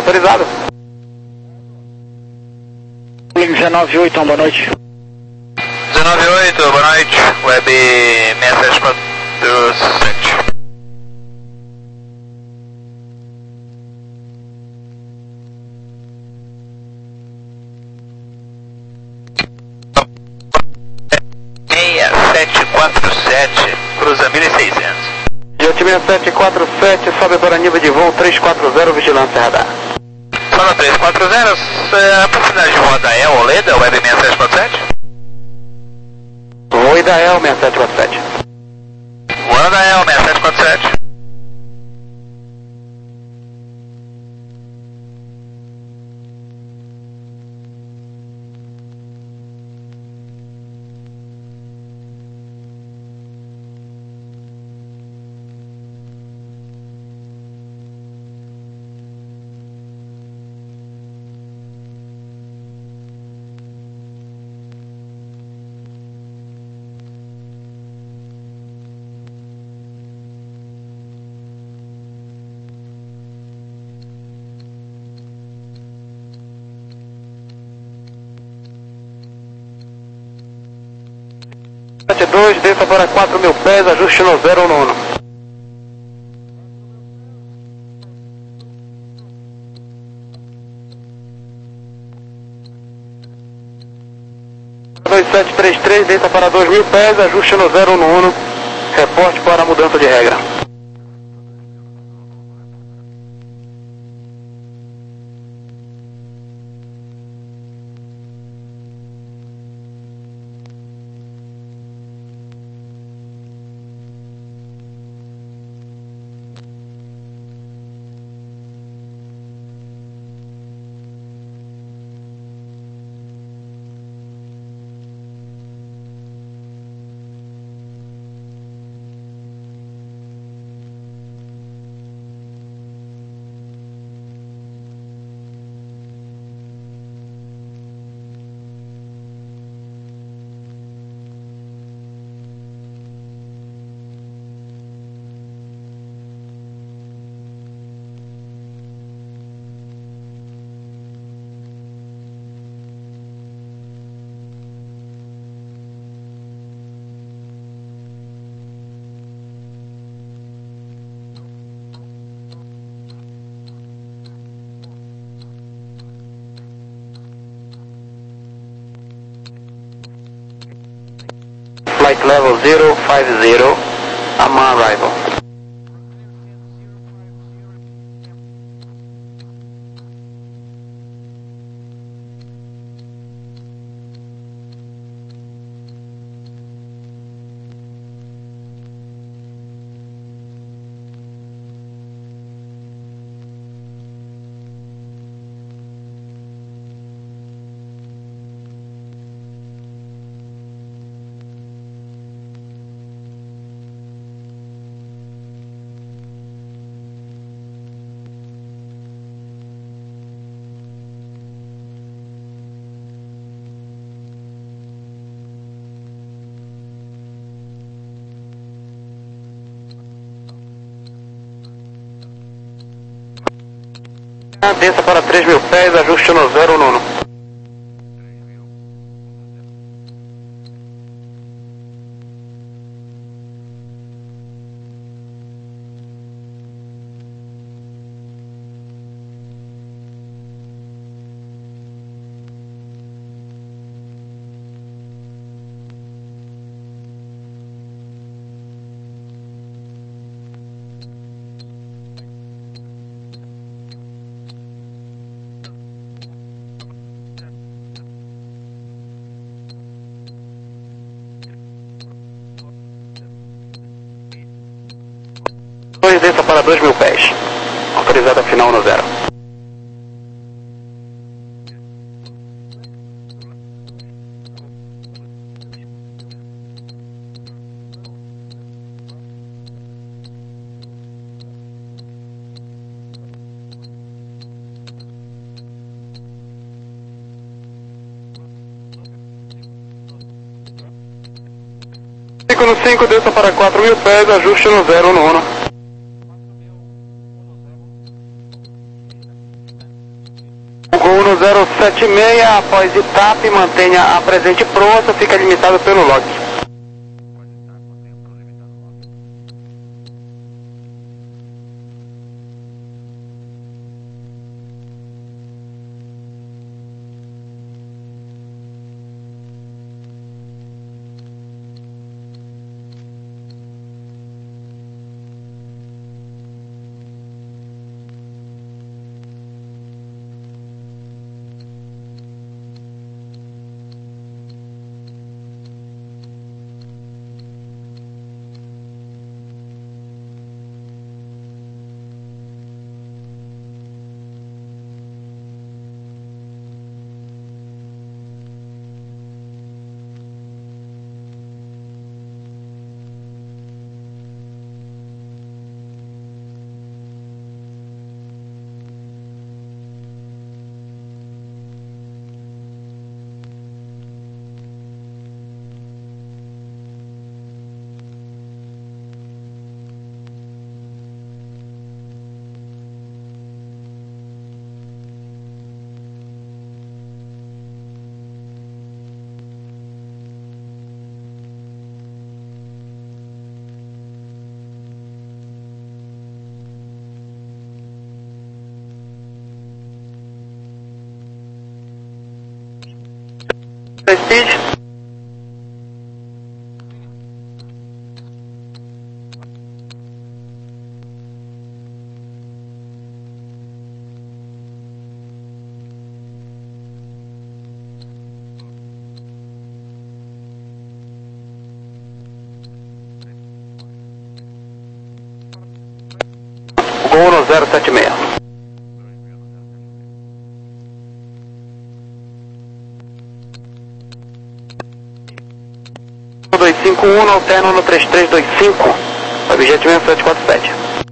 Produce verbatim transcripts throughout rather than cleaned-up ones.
autorizado. dezenove oito, boa noite. dezenove oito, boa noite. Web seis sete quatro sete. seis sete quatro sete, cruza mil e seiscentos. Jet seis sete quatro sete, sobe para nível de voo três quatro zero, vigilância radar. Solo três quatro zero, a possibilidade de voar da E L ou Leda, Web seis sete quatro sete? Voe da E L seis sete quatro sete. Voando da E L seis sete quatro sete. sete dois, desça para quatro mil pés, ajuste no zero nono. dois sete três três, desça para dois mil pés, ajuste no zero nono. Reporte para mudança de regra. Flight level zero five zero, I'm on arrival. Desça para três mil pés, ajuste no zero nono. dois, desça para dois mil pés. Autorizada final no zero. cinco no cinco, desça para quatro mil pés, ajuste no zero nono. no zero sete seis, após etapa, mantenha a presente pronta, fica limitado pelo log. Speed. Gol no zero sete seis. dois cinco um, alterno no três três dois cinco, objetivo em sete quatro sete.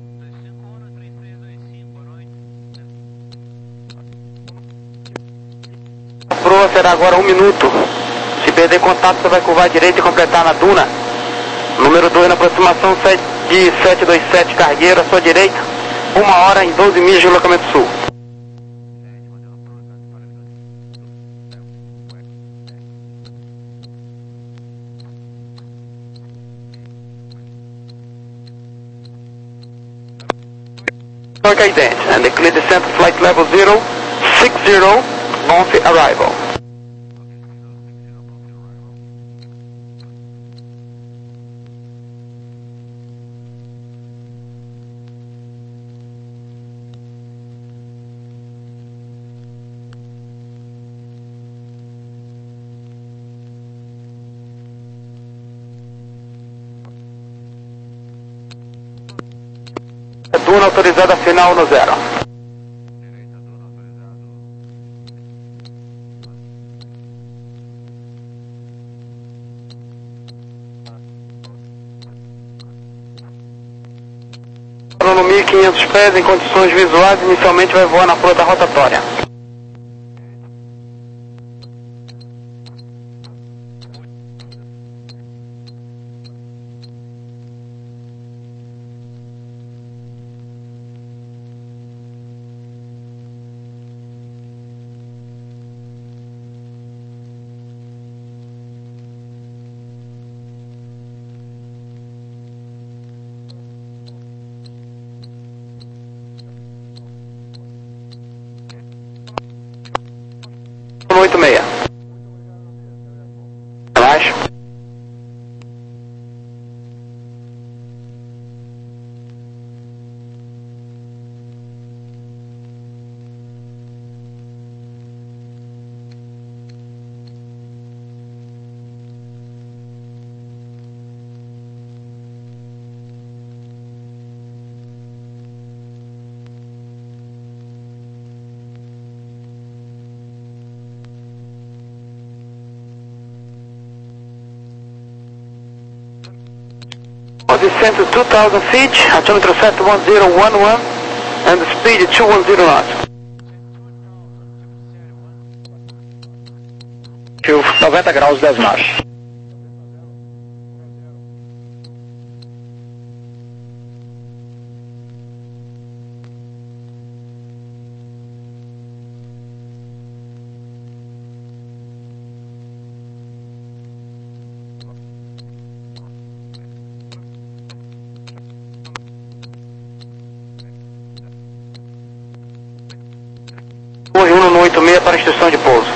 A proa será agora um minuto. Se perder contato, você vai curvar à direita e completar na duna. Número dois na aproximação de sete dois sete, cargueiro à sua direita. Uma hora em doze milhas de deslocamento sul. Ident, and declare descent flight level zero six zero, Bonfi arrival. Duna autorizada final no zero. No mil e quinhentos pés, em condições visuais, inicialmente vai voar na frota rotatória. oito seis. Mais. Descent to two thousand feet, altimeter set one zero one one, and the speed two one zero knots. noventa graus, dez marchas. oito seis para instrução de pouso.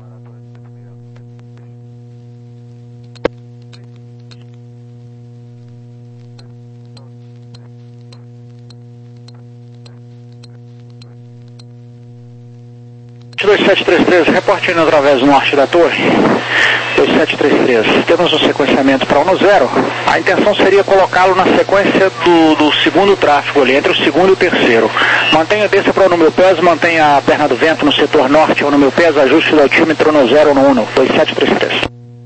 dois sete três três, reporte indo através do norte da torre. dois sete três três, temos um sequenciamento para um no zero. A intenção seria colocá-lo na sequência do, do segundo tráfego ali, entre o segundo e o terceiro. Mantenha desça para o número pés, mantenha a perna do vento no setor norte ao número pés, ajuste do altímetro no zero no um, dois sete três três.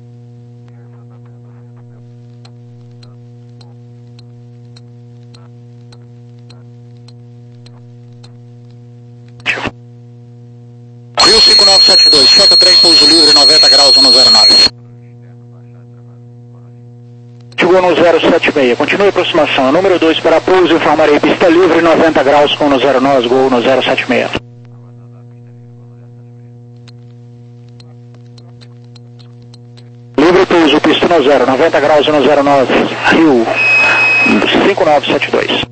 Rio cinco nove sete dois, chota trem, pouso livre, noventa graus, um zero nove. Chegou no zero sete seis, continue a aproximação. Número dois para pouso, informarei pista livre, noventa graus com no zero nove, gol no zero sete seis. Livre pouso, pista no zero, noventa graus no zero nove, Rio cinco nove sete dois.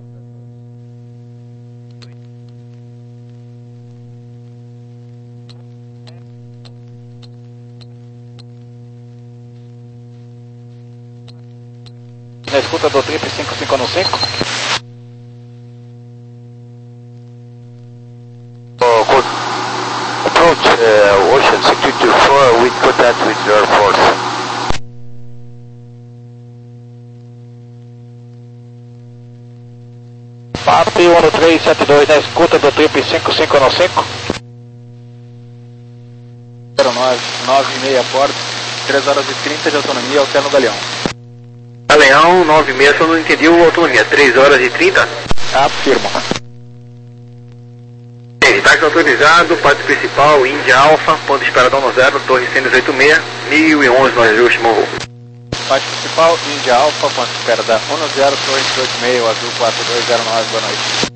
Na escuta do trip cinco cinco no cinco. Oh, good. Approach uh, Ocean six two two four with contact with your force. P A P um três sete dois na escuta do trip cinco cinco no cinco. zero nove, nove e meia bordo, três horas e trinta de autonomia, alterno Galeão. Galeão nove seis, só não entendi a autonomia, três horas e trinta? Afirmo. Táxi autorizado, parte principal, Índia Alfa, ponto de esperadão no zero, torre cento e oitenta e seis, mil e onze no ajuste, morro. Parte principal, Índia Alfa, ponto de esperadão um no zero, torre cento e oitenta e seis, azul quatro dois zero nove, boa noite.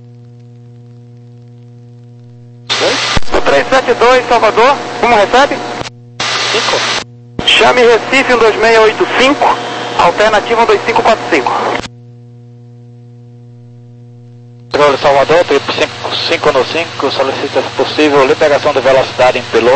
três sete dois, Salvador, como recebe? cinco. Chame Recife um dois seis oito cinco, alternativa um dois cinco quatro cinco. Controle Salvador, trip cinco cinco no cinco, solicita se possível liberação de velocidade em Pelô.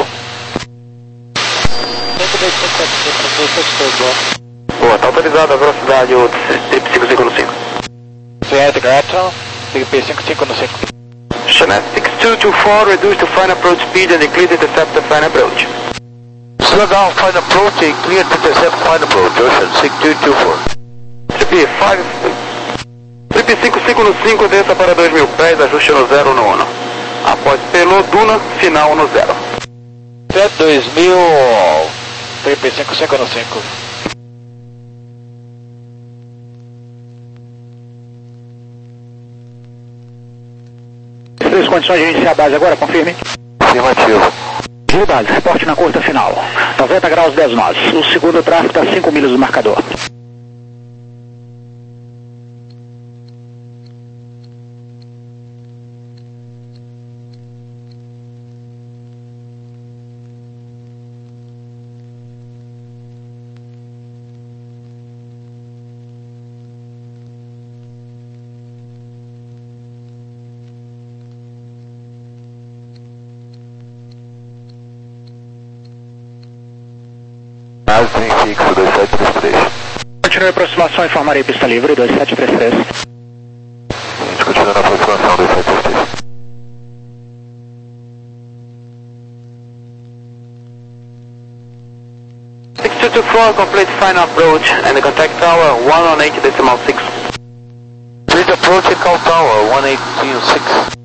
cinco dois cinco sete cinco, Boa, tá autorizada a velocidade o trip cinco cinco no cinco. Fiat Gretchen, trip cinco cinco no cinco. Channel six two two four, reduce to fine approach speed and declare to intercept the fine approach. Slow down, fine approach and clear to intercept fine approach. Ocean six two two four. Trip five, trip cinco cinco no cinco, desça para dois mil pés, ajuste no zero no um. Após Pelô, Duna, final no zero. Fiat dois mil, trip cinco cinco no cinco. Três condições de iniciar a base agora, confirme. Afirmativo. Giro base, reporte na curta final. noventa graus dez nós. O segundo tráfego está a cinco milhas do marcador. Base em fixo dois sete três três. Continue a aproximação, informarei pista livre, dois sete três três. A gente continua na aproximação dois sete três três. six two two four, complete final approach and contact tower one one eight decimal six. Please approach and call tower one eight zero six.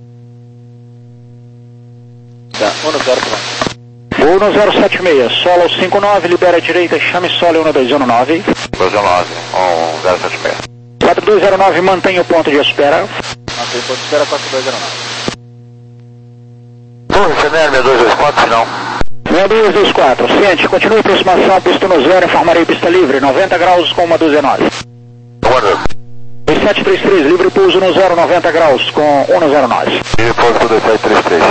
Tá, um no zero quilômetro. Voo no zero sete seis, solo cinco nove, libera a direita, chame solo um dois zero nove. dois zero nove, um zero sete seis. quatro dois zero nove, mantenha o ponto de espera. Mantém ponto de espera quatro dois zero nove. Torre Chanel seis dois dois quatro, final. seis dois dois quatro, ciente, continue a aproximação, pista no zero, informarei pista livre, noventa graus com uma dúzia nove. Aguardo. dois sete três três, livre pouso no zero, noventa graus com um zero nove. Livre pouso dois sete três três.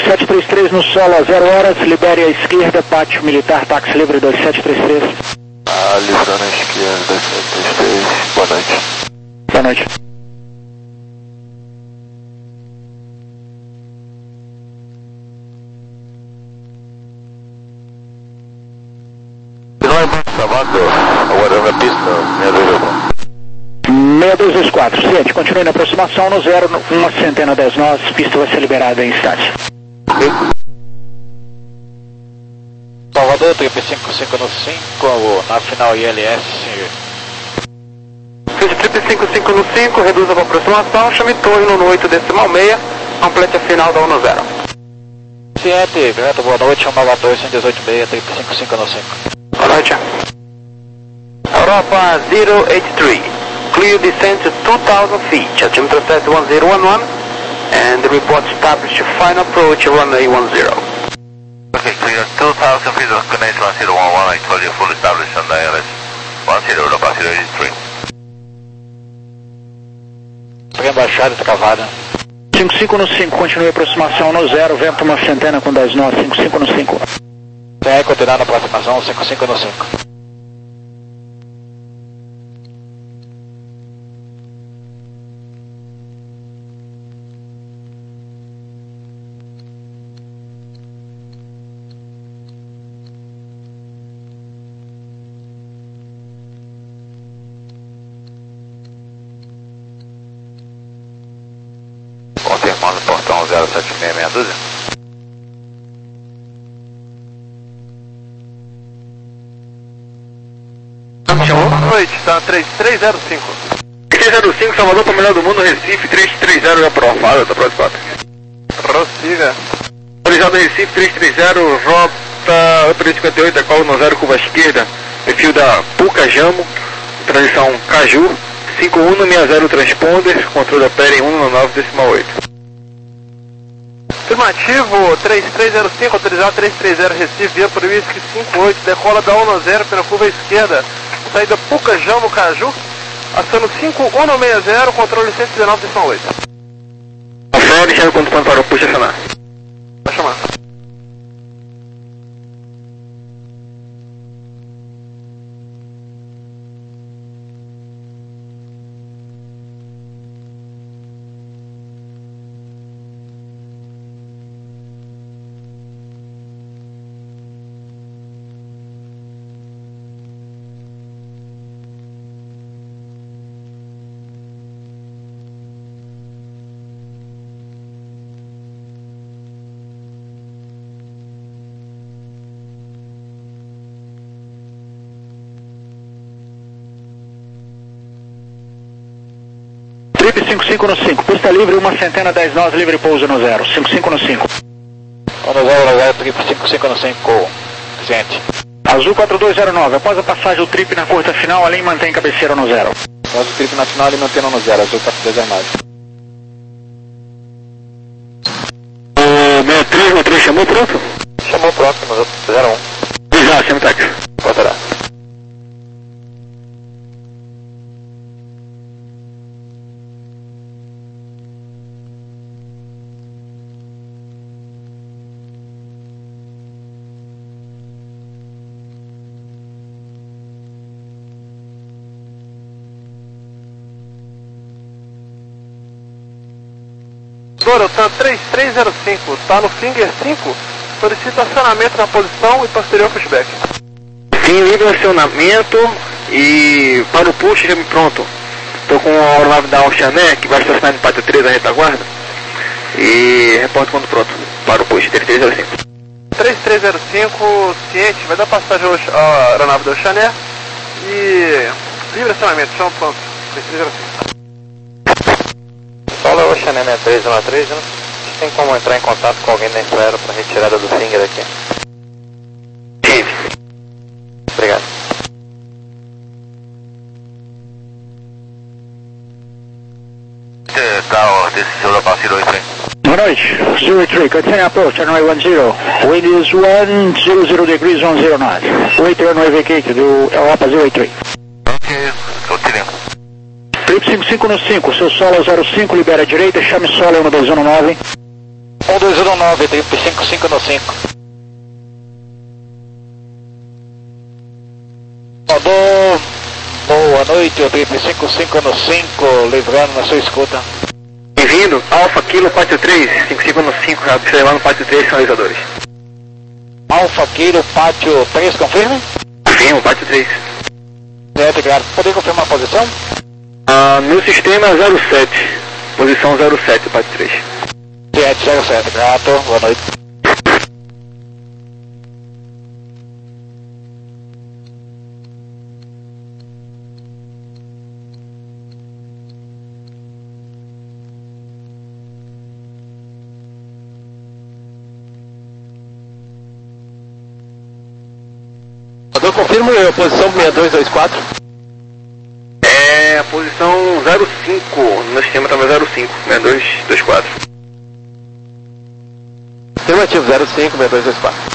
sete três três no solo a zero horas, libere a esquerda, pátio militar, táxi livre dois sete três três. Ah, livrando a esquerda, dois sete três três, boa noite. Boa noite. Salvador, agora na pista, seis dois dois quatro, ciente, continue na aproximação no zero, uma centena dez nós, pista vai ser liberada em instantes. Salvador, trip cinco cinco no cinco, na final I L S. Fiz trip cinco cinco no cinco, reduza para aproximação, chame torre no oito decimal seis, complete a final da um no zero. Ciente, Vento, boa noite, um nove dois, um dezoito seis, trip cinco cinco no cinco. Boa noite. Europa zero eight three, clear descent to two thousand feet, altimeter set one zero one one, and the report established final approach runway one zero. Okay, clear two thousand feet of connection one zero one one, I told you full established on the I L S one zero, Europa zero eight three. Embaixada escavada. cinco cinco no cinco, continue a aproximação no zero, vento uma centena com dez nós, cinco cinco no cinco. Tem continuar na aproximação, cinco cinco no cinco. Confirmando o portão zero sete seis meia dúzia. Boa noite, está três três zero cinco. três zero cinco, Salvador para o melhor do mundo, Recife, três três zero já provado, tá próximo. Prossiga. Autorizado Recife, três três zero, rota três cinquenta e oito, colo no zero, curva esquerda, perfil da Puca Jamo, transição Caju, cinco um seis zero transponder, controle opera em um nove decimal oito. Afirmativo, três três zero cinco, autorizado três três zero Recife, via por Whisky cinco oito, decola da um no zero pela curva esquerda, saída Puca Jamo Caju, aciona cinco um seis zero, controle cento e dezenove decimal oito. Rafael, deixando o condutor para o puxa acionar. Vai chamar. Trip cinco cinco no cinco, pista livre, uma centena dez nós, livre pouso no zero, cinco cinco no cinco. um no zero zero, trip cinco cinco no cinco, ciente. Azul quatro dois zero nove, após a passagem do trip na curta final, a linha mantém cabeceira no zero. Após o trip na final, ele mantendo no zero, azul quatro dois zero nove. O sessenta e três, sessenta e três chamou pronto? Chamou próximo, zero um. Já, chama o táxi. Voltará. Dorotan três três zero cinco, está no Finger cinco, solicita acionamento na posição e posterior pushback. Sim, livre acionamento e para o push já me pronto. Estou com a aeronave da Oceané, que vai estacionar no pátio três da retaguarda. E reporto quando pronto, para o push, três três zero cinco. três três zero cinco, ciente, vai dar passagem à aeronave da Oceané e livre acionamento, chama pronto, três três zero cinco. Fala Oceané sessenta e três um três, né? Tem como entrar em contato com alguém da Infraero para retirada do Finger aqui? Sim. Obrigado. Tower, this is Europa zero eight three. Boa noite, zero eight three, continue approach, runway one zero. Wind is one zero zero degrees, one zero knots. Wait runway vacate do Europa zero eight three. Ok, continue. Trip cinco cinco no cinco, seu solo zero cinco, libera a direita, chame solo um dois um nove. um dois zero nove, trip cinco cinco no cinco. Mandou, boa noite, o trip cinco cinco no cinco, livrando na sua escuta. Bem-vindo, Alfa Kilo Pátio três, cinco cinco no cinco, observando Pátio três, sinalizadores. Alfa Kilo Pátio três, confirme? Confirmo, Pátio três. Certo, grato. Poder confirmar a posição? Ah, meu sistema é zero sete, posição zero sete, Pátio três. sete zero sete, grato, boa noite. Eu confirmo a posição seis dois dois quatro. É a posição zero cinco, no sistema estava zero cinco, seis dois dois quatro. Afirmativo, zero cinco, seis dois dois quatro.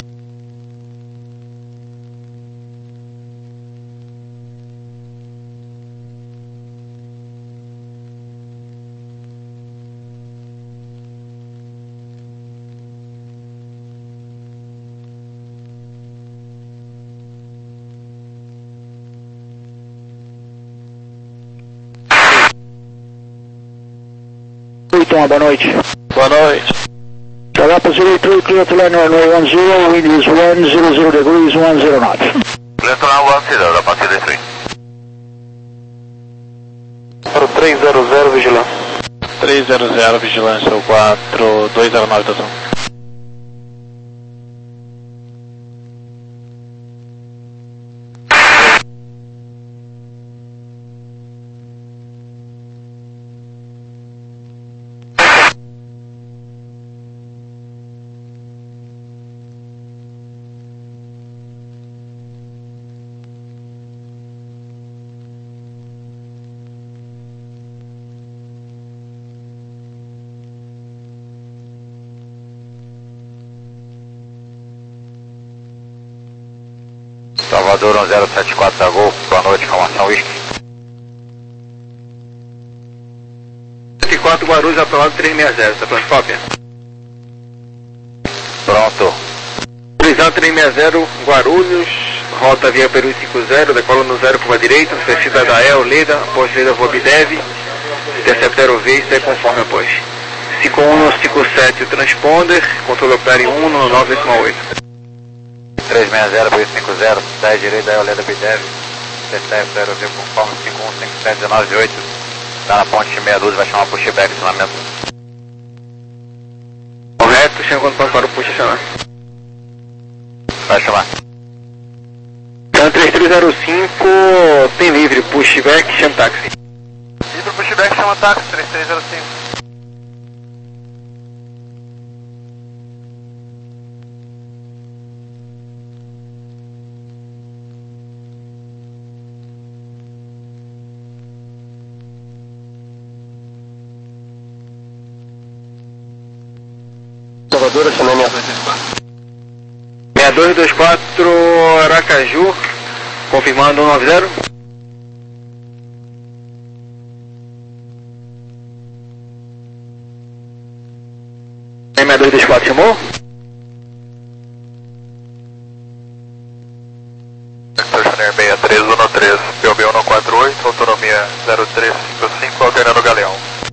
Então, boa noite. Boa noite. Sharapa zero three, clear to line runway one zero, wind is one zero zero degrees, one zero knots. Clear to line one zero, da partida três. três zero zero, vigilância. três zero zero, vigilância, o quatro dois zero nove, estação. Salvador um zero sete quatro da Gol, boa noite, informação Whisky. sete quatro Guarulhos, aprovado três seis zero, tá pronto, cópia? Pronto. Utilizando três seis zero, Guarulhos, rota via Peru cinco zero, decola no zero curva direita, superfície da E L, Leda, após Leda voa Bidev, intercepta Aerovê, isso é conforme após. cinco um cinco sete o transponder, controle operário um no nove oito. três seis zero, Peru cinco zero, dez direita da Oleda Bidev, intercepta Aerovê conforme cinco um cinco sete um nove oito, tá na ponte meia dúzia, vai chamar pushback, acionamento. Correto, chegando para o posicionar. Vai chamar. Então três três zero cinco, tem livre, pushback, chama táxi. Livre pushback, chama táxi, três três zero cinco. Salvador, acionei seis dois dois quatro. seis dois dois quatro, Aracaju, confirmando um nove zero. seis dois dois quatro, chamou? Stationer seis três um três, P O B um quatro oito, autonomia zero três cinco cinco, alternando Galeão.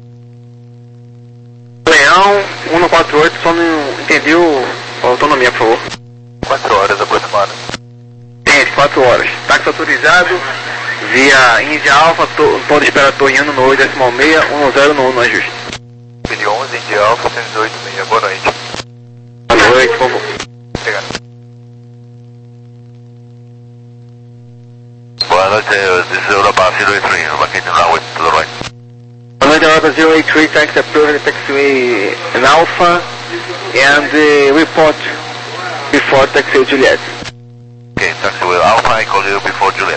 Leão, um quatro oito, só não entendeu a autonomia, por favor. quatro horas aproximadas. Tem, quatro horas. Táxi autorizado, via Índia Alfa, to, pode esperar torre ano no oito, decimal seis, um zero no um, no ajuste. Billy onze, Índia Alfa, cento e dezoito seis, boa noite. Boa noite, por favor. Obrigado. Boa noite, this is Europa zero eight three, located in runway to the right. Boa noite, Europa zero eight three, taxi approved, taxiway in Alpha, and uh, report before taxiway Juliet. Okay, taxiway Alpha, I call you before Juliet.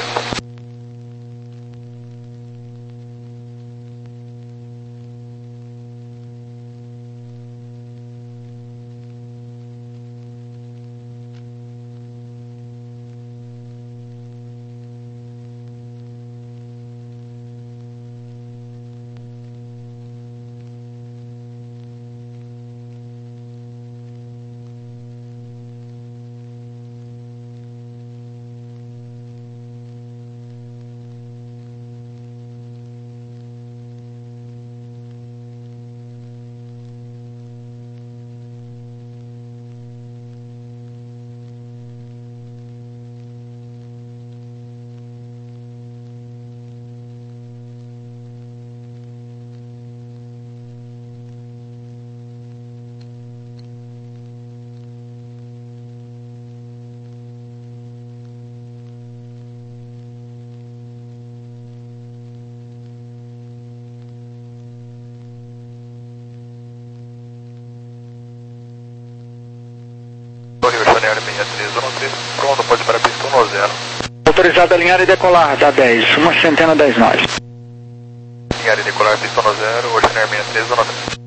Linear seis três onze, pronto, pode ir para a pista um zero. Autorizado a alinhar e decolar, dá dez, uma centena dez nós. Alinhar e decolar, pista um zero, Ocean Air seis três onze.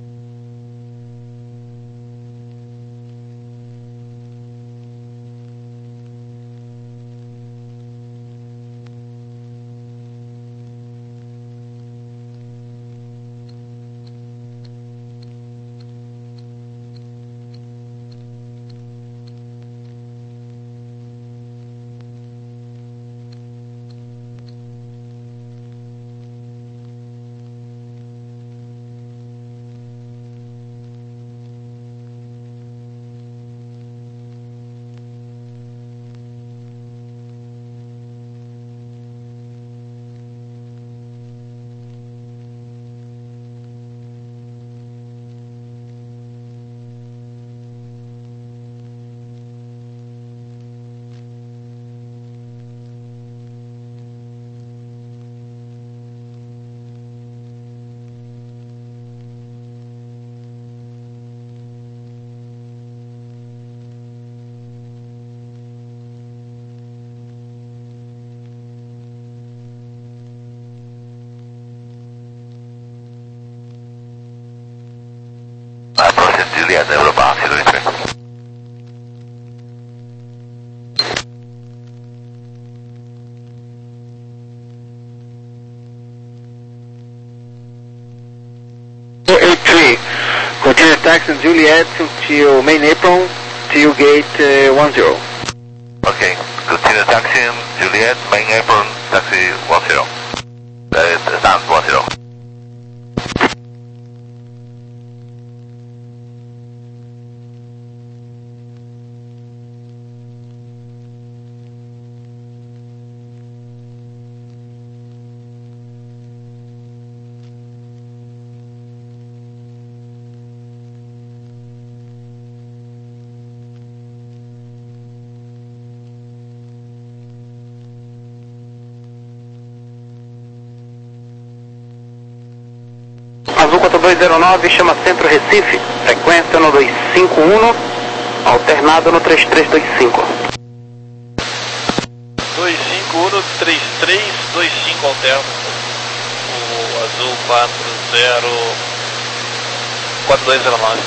I process Juliet, Europa, auxiliary three. eight three, continue taxi Juliet to main apron, to gate uh, one zero. Okay, continue taxiing Juliet, main apron, taxi one zero. Uh, stand one zero. Azul quatro dois zero nove, chama Centro Recife, frequência no dois cinco um, alternado no três três dois cinco. dois cinco um, três três dois cinco alterno. O Azul quatro zero quatro dois zero nove.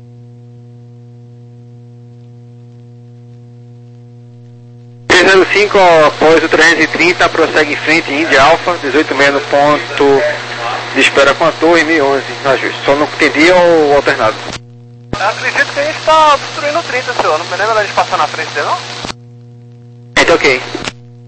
três zero cinco, após o trezentos e trinta, prossegue em frente, India Alpha, dezoito meia no ponto de espera com a torre, mil e onze, ajuste. Só não entendi o alternado. Eu acredito que a gente está obstruindo o trinta, senhor. Não me lembra da gente passar na frente dele, não? Então ok.